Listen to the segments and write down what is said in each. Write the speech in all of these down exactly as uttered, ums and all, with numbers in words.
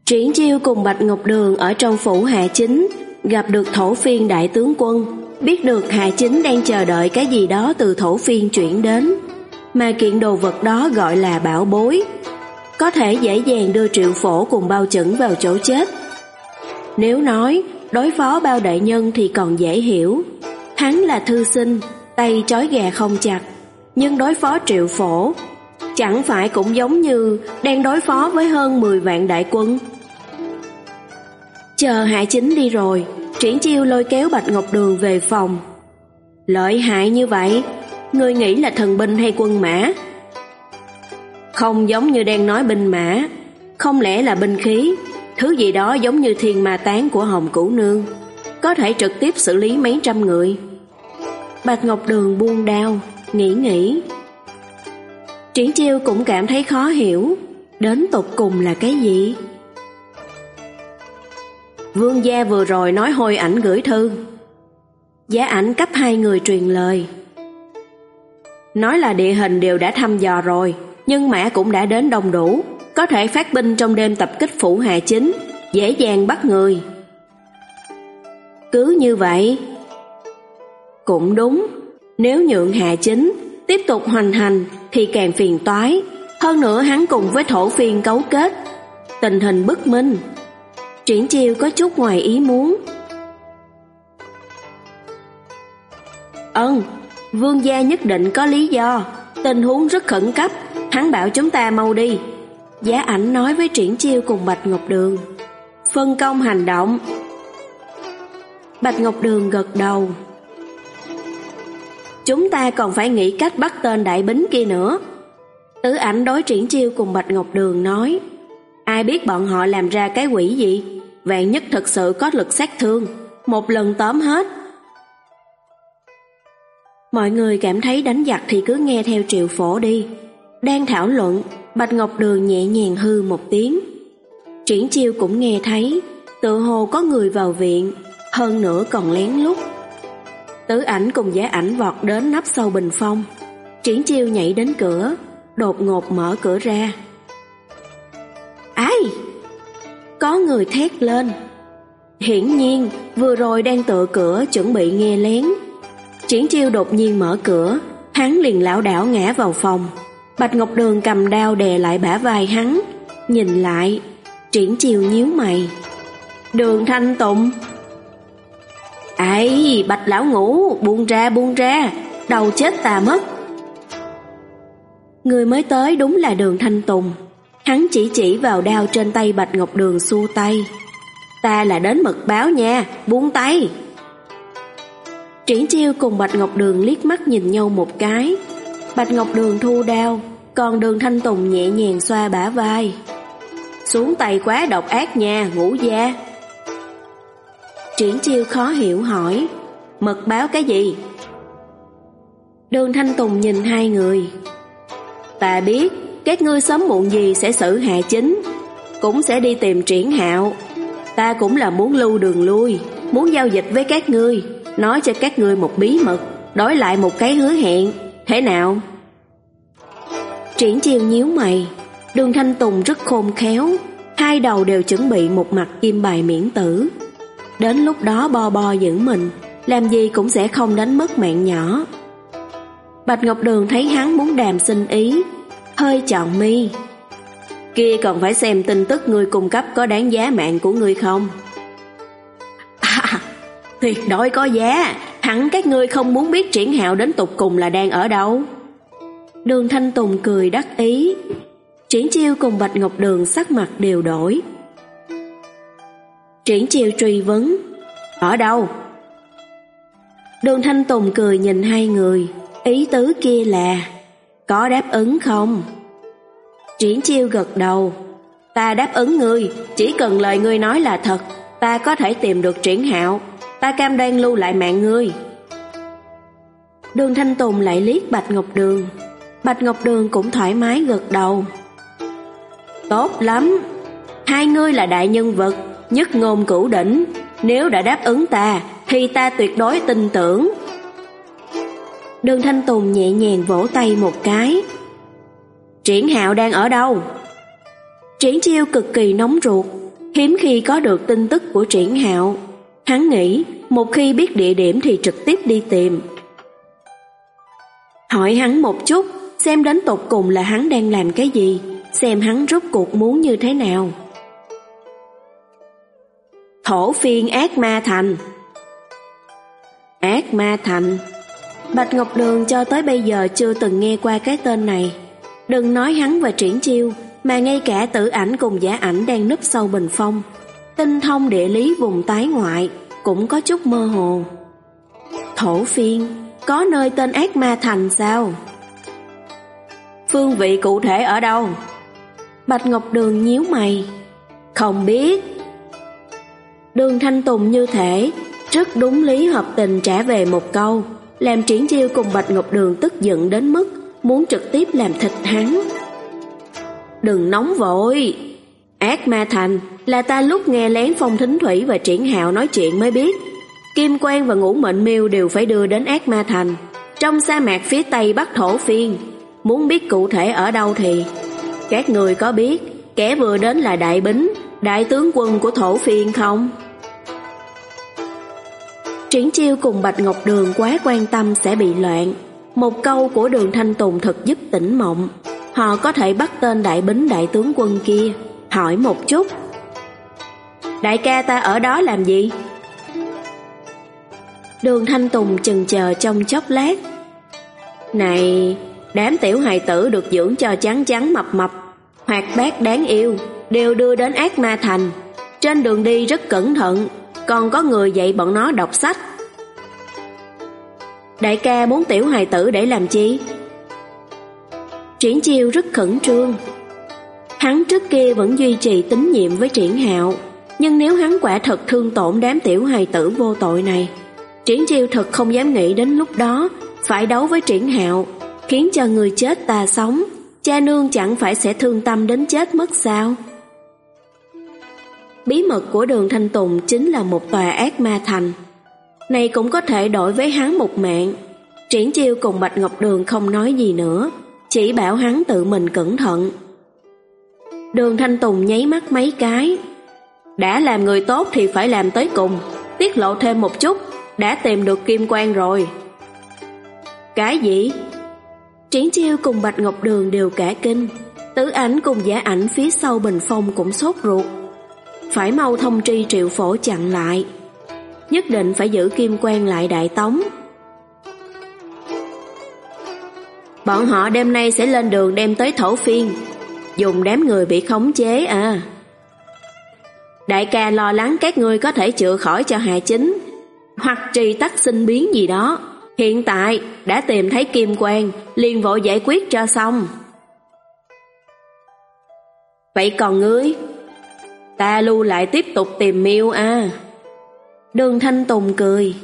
Triển Chiêu cùng Bạch Ngọc Đường ở trong phủ Hạ Chính, gặp được Thổ Phiên đại tướng quân, biết được Hạ Chính đang chờ đợi cái gì đó từ Thổ Phiên chuyển đến, mà kiện đồ vật đó gọi là bảo bối, có thể dễ dàng đưa Triệu Phổ cùng Bao Chẩn vào chỗ chết. Nếu nói đối phó Bao đại nhân thì còn dễ hiểu, hắn là thư sinh, tay trói gà không chặt, nhưng đối phó Triệu Phổ chẳng phải cũng giống như đang đối phó với hơn mười vạn đại quân. Chờ Hạ Chính đi rồi, Triển Chiêu lôi kéo Bạch Ngọc Đường về phòng. Lợi hại như vậy, ngươi nghĩ là thần binh hay quân mã? Không giống như đang nói binh mã, không lẽ là binh khí, thứ gì đó giống như thiên ma tán của Hồng Cửu Nương, có thể trực tiếp xử lý mấy trăm người. Bạch Ngọc Đường buông đao, nghĩ nghĩ. Triển Chiêu cũng cảm thấy khó hiểu, đến tột cùng là cái gì? Vương gia vừa rồi nói Hôi Ảnh gửi thư. Giá Ảnh cấp hai người truyền lời, nói là địa hình đều đã thăm dò rồi, nhưng mã cũng đã đến đông đủ, có thể phát binh trong đêm tập kích phủ Hạ Chính, dễ dàng bắt người. Cứ như vậy? Cũng đúng, nếu nhượng Hạ Chính tiếp tục hoành hành thì càng phiền toái, hơn nữa hắn cùng với Thổ Phiên cấu kết, tình hình bất minh. Triển Chiêu có chút ngoài ý muốn. Ơn, vương gia nhất định có lý do, tình huống rất khẩn cấp, hắn bảo chúng ta mau đi. Giá Ảnh nói với Triển Chiêu cùng Bạch Ngọc Đường. Phân công hành động. Bạch Ngọc Đường gật đầu. Chúng ta còn phải nghĩ cách bắt tên đại bính kia nữa. Tứ Ảnh đối Triển Chiêu cùng Bạch Ngọc Đường nói, ai biết bọn họ làm ra cái quỷ gì, vạn nhất thật sự có lực sát thương, một lần tóm hết. Mọi người cảm thấy đánh giặc thì cứ nghe theo Triệu Phổ đi. Đang thảo luận, Bạch Ngọc Đường nhẹ nhàng hư một tiếng. Triển Chiêu cũng nghe thấy, tự hồ có người vào viện, hơn nữa còn lén lút. Tứ Ảnh cùng Giá Ảnh vọt đến nấp sau bình phong. Triển Chiêu nhảy đến cửa, đột ngột mở cửa ra. Ai? Có người thét lên. Hiển nhiên vừa rồi đang tựa cửa chuẩn bị nghe lén. Triển Chiêu đột nhiên mở cửa, hắn liền lảo đảo ngã vào phòng. Bạch Ngọc Đường cầm đao đè lại bả vai hắn, nhìn lại. Triển Chiêu nhíu mày. Đường Thanh Tùng. Ây, Bạch lão ngũ, buông ra buông ra, đầu chết ta mất. Người mới tới đúng là Đường Thanh Tùng. Hắn chỉ chỉ vào đao trên tay Bạch Ngọc Đường xua tay. Ta là đến mật báo nha, buông tay. Triển Chiêu cùng Bạch Ngọc Đường liếc mắt nhìn nhau một cái. Bạch Ngọc Đường thu đao, còn Đường Thanh Tùng nhẹ nhàng xoa bả vai. Xuống tay quá độc ác nha, ngũ gia. Triển Chiêu khó hiểu hỏi, mật báo cái gì? Đường Thanh Tùng nhìn hai người. Ta biết các ngươi sớm muộn gì sẽ xử Hạ Chính, cũng sẽ đi tìm Triển Hạo. Ta cũng là muốn lưu đường lui, muốn giao dịch với các ngươi, nói cho các ngươi một bí mật, đổi lại một cái hứa hẹn, thế nào? Triển Chiêu nhíu mày. Đường Thanh Tùng rất khôn khéo, hai đầu đều chuẩn bị một mặt kim bài miễn tử. Đến lúc đó bo bo giữ mình, làm gì cũng sẽ không đánh mất mạng nhỏ. Bạch Ngọc Đường thấy hắn muốn đàm xin ý, hơi chọn mi. Kia còn phải xem tin tức ngươi cung cấp có đáng giá mạng của ngươi không? À, tuyệt đối có giá, hẳn các ngươi không muốn biết Triển Hạo đến tục cùng là đang ở đâu. Đường Thanh Tùng cười đắc ý. Triển Chiêu cùng Bạch Ngọc Đường sắc mặt đều đổi. Triển Chiêu truy vấn, ở đâu? Đường Thanh Tùng cười nhìn hai người, ý tứ kia là, có đáp ứng không? Triển Chiêu gật đầu, ta đáp ứng ngươi, chỉ cần lời ngươi nói là thật, ta có thể tìm được Triển Hạo, ta cam đoan lưu lại mạng ngươi. Đường Thanh Tùng lại liếc Bạch Ngọc Đường. Bạch Ngọc Đường cũng thoải mái gật đầu. Tốt lắm, hai ngươi là đại nhân vật, nhất ngôn cửu đỉnh, nếu đã đáp ứng ta thì ta tuyệt đối tin tưởng. Đường Thanh Tùng nhẹ nhàng vỗ tay một cái. Triển Hạo đang ở đâu? Triển Chiêu cực kỳ nóng ruột, hiếm khi có được tin tức của Triển Hạo. Hắn nghĩ một khi biết địa điểm thì trực tiếp đi tìm. Hỏi hắn một chút, xem đến tột cùng là hắn đang làm cái gì, xem hắn rốt cuộc muốn như thế nào. Thổ phiên ác ma thành. Ác ma thành. Bạch Ngọc Đường cho tới bây giờ chưa từng nghe qua cái tên này. Đừng nói hắn và Triển Chiêu, mà ngay cả Tử Ảnh cùng Giả Ảnh đang núp sâu bình phong, tinh thông địa lý vùng tái ngoại cũng có chút mơ hồ. Thổ phiên, có nơi tên ác ma thành sao? Phương vị cụ thể ở đâu? Bạch Ngọc Đường nhíu mày. Không biết. Đường Thanh Tùng như thể rất đúng lý hợp tình trả về một câu, làm Triển Chiêu cùng Bạch Ngọc Đường tức giận đến mức muốn trực tiếp làm thịt hắn. Đừng nóng vội. Ác ma thành là ta lúc nghe lén Phong Thính Thủy và Triển Hạo nói chuyện mới biết. Kim Quang và Ngũ Mệnh Miêu đều phải đưa đến ác ma thành, trong sa mạc phía tây bắc Thổ phiên. Muốn biết cụ thể ở đâu thì các người có biết kẻ vừa đến là Đại Bính, đại tướng quân của Thổ phiên không? Triển Chiêu cùng Bạch Ngọc Đường quá quan tâm sẽ bị loạn. Một câu của Đường Thanh Tùng thật giúp tỉnh mộng. Họ có thể bắt tên Đại Bính đại tướng quân kia, hỏi một chút. Đại ca ta ở đó làm gì? Đường Thanh Tùng chần chờ trong chốc lát. Này, đám tiểu hài tử được dưỡng cho trắng trắng mập mập, hoạt bát đáng yêu, đều đưa đến ác ma thành. Trên đường đi rất cẩn thận, còn có người dạy bọn nó đọc sách. Đại ca muốn tiểu hài tử để làm chi? Triển Chiêu rất khẩn trương. Hắn trước kia vẫn duy trì tín nhiệm với Triển Hạo, nhưng nếu hắn quả thật thương tổn đám tiểu hài tử vô tội này, Triển Chiêu thật không dám nghĩ đến lúc đó phải đấu với Triển Hạo, khiến cho người chết ta sống, cha nương chẳng phải sẽ thương tâm đến chết mất sao? Bí mật của Đường Thanh Tùng chính là một tòa ác ma thành. Này cũng có thể đổi với hắn một mạng. Triển Chiêu cùng Bạch Ngọc Đường không nói gì nữa, chỉ bảo hắn tự mình cẩn thận. Đường Thanh Tùng nháy mắt mấy cái. Đã làm người tốt thì phải làm tới cùng, tiết lộ thêm một chút. Đã tìm được Kim Quang rồi. Cái gì? Triển Chiêu cùng Bạch Ngọc Đường đều cả kinh. Tử Ảnh cùng Giả Ảnh phía sau bình phong cũng sốt ruột. Phải mau thông tri Triệu Phổ chặn lại. Nhất định phải giữ Kim Quang lại Đại Tống. Bọn họ đêm nay sẽ lên đường đem tới Thổ phiên, dùng đám người bị khống chế à. Đại ca lo lắng các ngươi có thể chữa khỏi cho Hà Chính, hoặc trì tắc sinh biến gì đó. Hiện tại đã tìm thấy Kim Quang, liền vội giải quyết cho xong. Vậy còn ngươi? Ta lưu lại tiếp tục tìm Miêu à. Đường Thanh Tùng cười.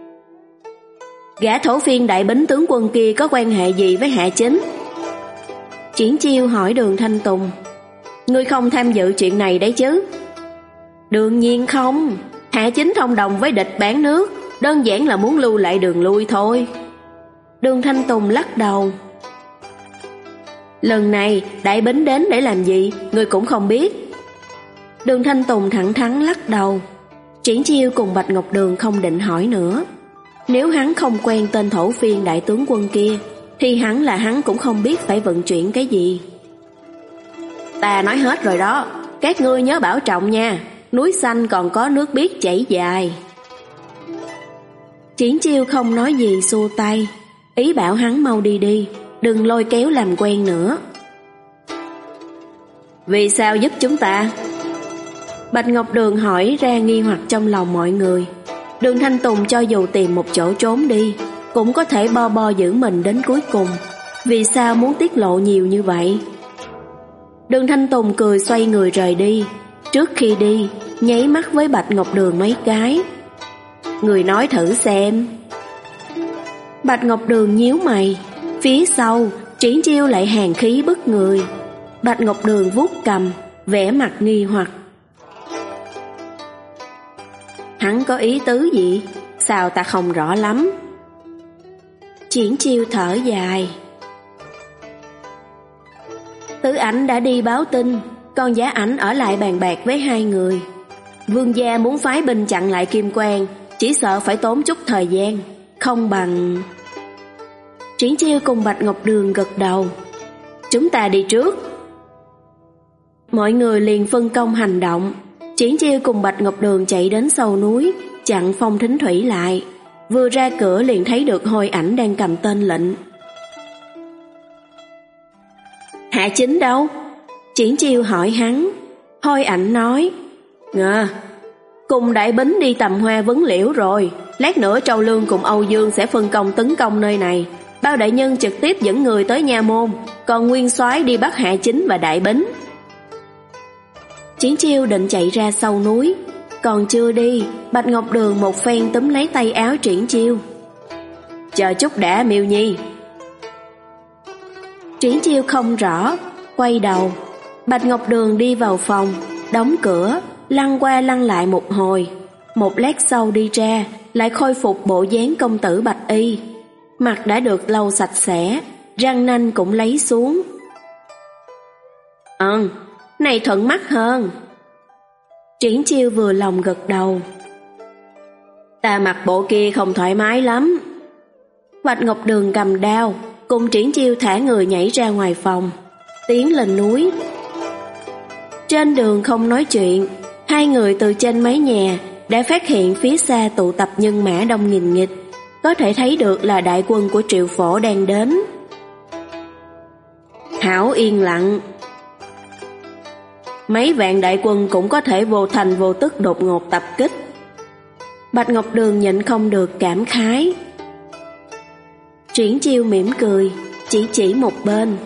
Gã Thổ phiên đại bính tướng quân kia có quan hệ gì với Hạ Chính? Triển Chiêu hỏi Đường Thanh Tùng. Ngươi không tham dự chuyện này đấy chứ? Đương nhiên không. Hạ Chính thông đồng với địch bán nước, đơn giản là muốn lưu lại đường lui thôi. Đường Thanh Tùng lắc đầu. Lần này đại bính đến để làm gì, ngươi cũng không biết. Đường Thanh Tùng thẳng thắn lắc đầu. Triển Chiêu cùng Bạch Ngọc Đường không định hỏi nữa. Nếu hắn không quen tên Thổ phiên đại tướng quân kia, thì hắn là hắn cũng không biết phải vận chuyển cái gì. Ta nói hết rồi đó, các ngươi nhớ bảo trọng nha. Núi xanh còn có nước biếc chảy dài. Triển Chiêu không nói gì xua tay, ý bảo hắn mau đi đi, đừng lôi kéo làm quen nữa. Vì sao giúp chúng ta? Bạch Ngọc Đường hỏi ra nghi hoặc trong lòng mọi người. Đường Thanh Tùng cho dù tìm một chỗ trốn đi, cũng có thể bo bo giữ mình đến cuối cùng. Vì sao muốn tiết lộ nhiều như vậy? Đường Thanh Tùng cười xoay người rời đi. Trước khi đi, nháy mắt với Bạch Ngọc Đường mấy cái. Người nói thử xem. Bạch Ngọc Đường nhíu mày. Phía sau, Triển Chiêu lại hàn khí bức người. Bạch Ngọc Đường vuốt cầm, vẻ mặt nghi hoặc. Hắn có ý tứ gì? Sao ta không rõ lắm? Triển Chiêu thở dài. Tử Ảnh đã đi báo tin, còn Giá Ảnh ở lại bàn bạc với hai người. Vương gia muốn phái binh chặn lại Kim Quang, chỉ sợ phải tốn chút thời gian, không bằng... Triển Chiêu cùng Bạch Ngọc Đường gật đầu. Chúng ta đi trước. Mọi người liền phân công hành động. Triển Chiêu cùng Bạch Ngọc Đường chạy đến sau núi, chặn Phong Thính Thủy lại. Vừa ra cửa liền thấy được Hôi Ảnh đang cầm tên lệnh. Hạ Chính đâu? Triển Chiêu hỏi hắn. Hôi Ảnh nói, Ngờ, cùng đại bính đi tầm hoa vấn liễu rồi. Lát nữa Trâu Lương cùng Âu Dương sẽ phân công tấn công nơi này. Bao đại nhân trực tiếp dẫn người tới nha môn, còn Nguyên soái đi bắt Hạ Chính và đại bính. Triển Chiêu định chạy ra sau núi, còn chưa đi, Bạch Ngọc Đường một phen túm lấy tay áo Triển Chiêu. Chờ chút đã Miêu Nhi. Triển Chiêu không rõ, quay đầu. Bạch Ngọc Đường đi vào phòng, đóng cửa, lăn qua lăn lại một hồi. Một lát sau đi ra, lại khôi phục bộ dáng công tử bạch y. Mặt đã được lau sạch sẽ, răng nanh cũng lấy xuống. Ừ, này thuận mắt hơn. Triển Chiêu vừa lòng gật đầu. Ta mặc bộ kia không thoải mái lắm. Bạch Ngọc Đường cầm đao, cùng Triển Chiêu thả người nhảy ra ngoài phòng, tiến lên núi. Trên đường không nói chuyện, hai người từ trên mái nhà đã phát hiện phía xa tụ tập nhân mã đông nghìn nghịch, có thể thấy được là đại quân của Triệu Phổ đang đến. Hảo yên lặng. Mấy vạn đại quân cũng có thể vô thành vô tức đột ngột tập kích. Bạch Ngọc Đường nhịn không được cảm khái. Triển Chiêu mỉm cười, chỉ chỉ một bên.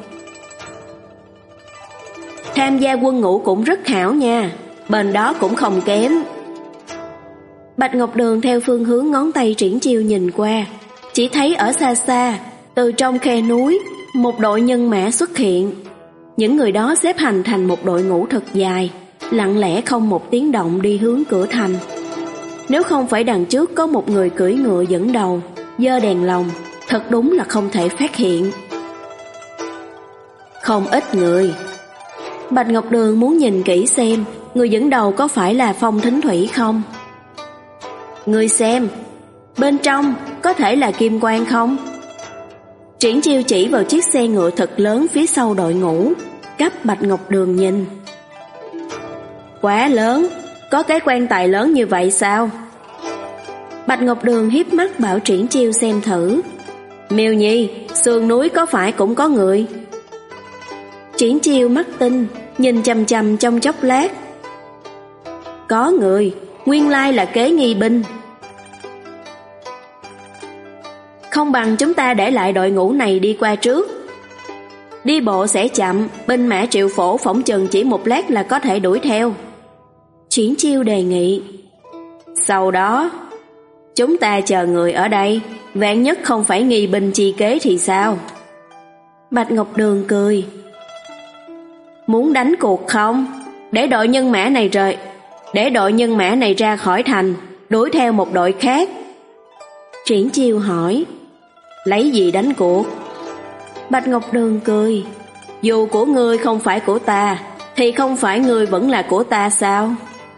Tham gia quân ngũ cũng rất hảo nha, bên đó cũng không kém. Bạch Ngọc Đường theo phương hướng ngón tay Triển Chiêu nhìn qua, chỉ thấy ở xa xa, từ trong khe núi, một đội nhân mã xuất hiện. Những người đó xếp hành thành một đội ngũ thật dài, lặng lẽ không một tiếng động đi hướng cửa thành. Nếu không phải đằng trước có một người cưỡi ngựa dẫn đầu, giơ đèn lồng, thật đúng là không thể phát hiện. Không ít người. Bạch Ngọc Đường muốn nhìn kỹ xem người dẫn đầu có phải là Phong Thính Thủy không. Người xem, bên trong có thể là Kim Quang không? Triển Chiêu chỉ vào chiếc xe ngựa thật lớn phía sau đội ngũ, cấp Bạch Ngọc Đường nhìn. Quá lớn, có cái quan tài lớn như vậy sao? Bạch Ngọc Đường hiếp mắt bảo Triển Chiêu xem thử. Miêu Nhi, sườn núi có phải cũng có người? Triển Chiêu mắt tinh, nhìn chằm chằm trong chốc lát. Có người, nguyên lai là kế nghi binh. Không bằng chúng ta để lại đội ngũ này đi qua trước. Đi bộ sẽ chậm, binh mã Triệu Phổ phỏng chừng chỉ một lát là có thể đuổi theo. Triển Chiêu đề nghị. Sau đó, chúng ta chờ người ở đây, vạn nhất không phải nghi binh chi kế thì sao? Bạch Ngọc Đường cười. Muốn đánh cuộc không? Để đội nhân mã này rời, để đội nhân mã này ra khỏi thành, đuổi theo một đội khác. Triển Chiêu hỏi. Lấy gì đánh cuộc? Bạch Ngọc Đường cười. Dù của ngươi không phải của ta, thì không phải ngươi vẫn là của ta sao?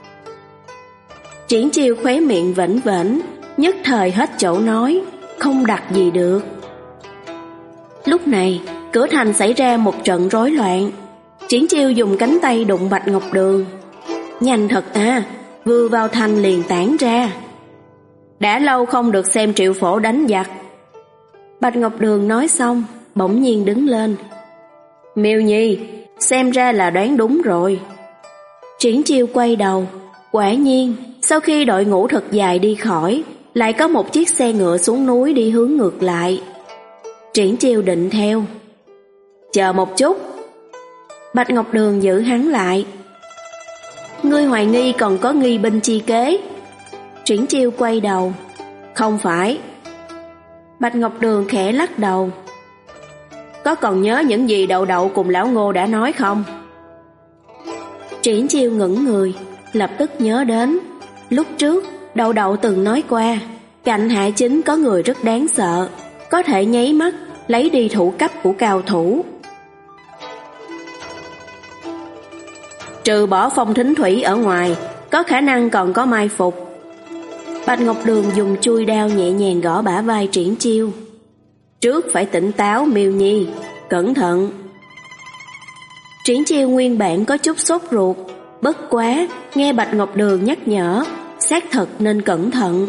Triển Chiêu khóe miệng vểnh vểnh, nhất thời hết chỗ nói, không đặt gì được. Lúc này, cửa thành xảy ra một trận rối loạn. Triển Chiêu dùng cánh tay đụng Bạch Ngọc Đường. Nhanh thật à, vừa vào thành liền tản ra. Đã lâu không được xem Triệu Phổ đánh giặc. Bạch Ngọc Đường nói xong, bỗng nhiên đứng lên. Miêu Nhi, xem ra là đoán đúng rồi. Triển Chiêu quay đầu, quả nhiên, sau khi đội ngũ thật dài đi khỏi, lại có một chiếc xe ngựa xuống núi đi hướng ngược lại. Triển Chiêu định theo. Chờ một chút. Bạch Ngọc Đường giữ hắn lại. Ngươi hoài nghi còn có nghi binh chi kế? Triển Chiêu quay đầu. Không phải. Bạch Ngọc Đường khẽ lắc đầu. Có còn nhớ những gì Đậu Đậu cùng Lão Ngô đã nói không? Triển Chiêu ngẩng người, lập tức nhớ đến. Lúc trước, Đậu Đậu từng nói qua, cạnh Hạ Chính có người rất đáng sợ, có thể nháy mắt lấy đi thủ cấp của cao thủ. trừ bỏ Phong Thính Thủy ở ngoài, có khả năng còn có mai phục. Bạch Ngọc Đường dùng chui đao nhẹ nhàng gõ bả vai Triển Chiêu. Trước phải tỉnh táo Miêu Nhi, cẩn thận. Triển Chiêu nguyên bản có chút sốt ruột, bất quá nghe Bạch Ngọc Đường nhắc nhở, xác thật nên cẩn thận.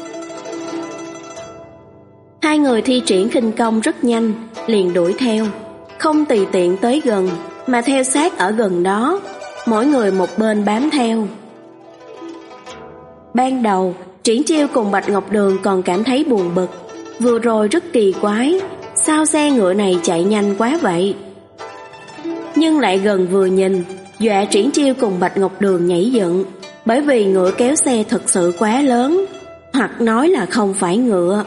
Hai người thi triển khinh công rất nhanh, liền đuổi theo, không tùy tiện tới gần, mà theo sát ở gần đó, mỗi người một bên bám theo. Ban đầu, Triển Chiêu cùng Bạch Ngọc Đường còn cảm thấy buồn bực, vừa rồi rất kỳ quái, sao xe ngựa này chạy nhanh quá vậy? Nhưng lại gần vừa nhìn, dọa Triển Chiêu cùng Bạch Ngọc Đường nhảy dựng, bởi vì ngựa kéo xe thật sự quá lớn, hoặc nói là không phải ngựa.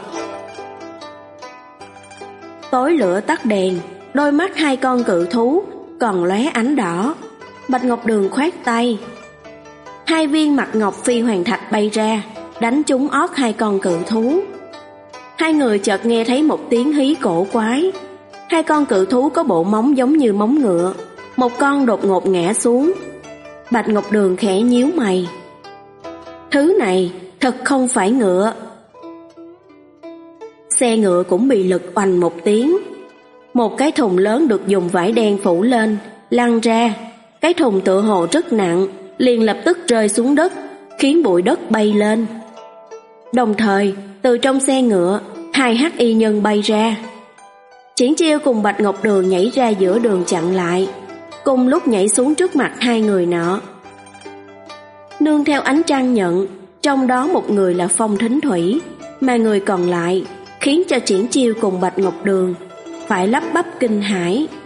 Tối lửa tắt đèn, đôi mắt hai con cự thú còn lóe ánh đỏ. Bạch Ngọc Đường khoát tay, hai viên mặt ngọc phi hoàng thạch bay ra, đánh trúng ót hai con cự thú. Hai người chợt nghe thấy một tiếng hí cổ quái. Hai con cự thú có bộ móng giống như móng ngựa, một con đột ngột ngã xuống. Bạch Ngọc Đường khẽ nhíu mày. Thứ này thật không phải ngựa. Xe ngựa cũng bị lực oành một tiếng. Một cái thùng lớn được dùng vải đen phủ lên, lăn ra. Cái thùng tựa hồ rất nặng, liền lập tức rơi xuống đất, khiến bụi đất bay lên. Đồng thời, từ trong xe ngựa, hai hắc y nhân bay ra. Triển Chiêu cùng Bạch Ngọc Đường nhảy ra giữa đường chặn lại, cùng lúc nhảy xuống trước mặt hai người nọ. Nương theo ánh trăng nhận, trong đó một người là Phong Thính Thủy, mà người còn lại khiến cho Triển Chiêu cùng Bạch Ngọc Đường phải lắp bắp kinh hãi.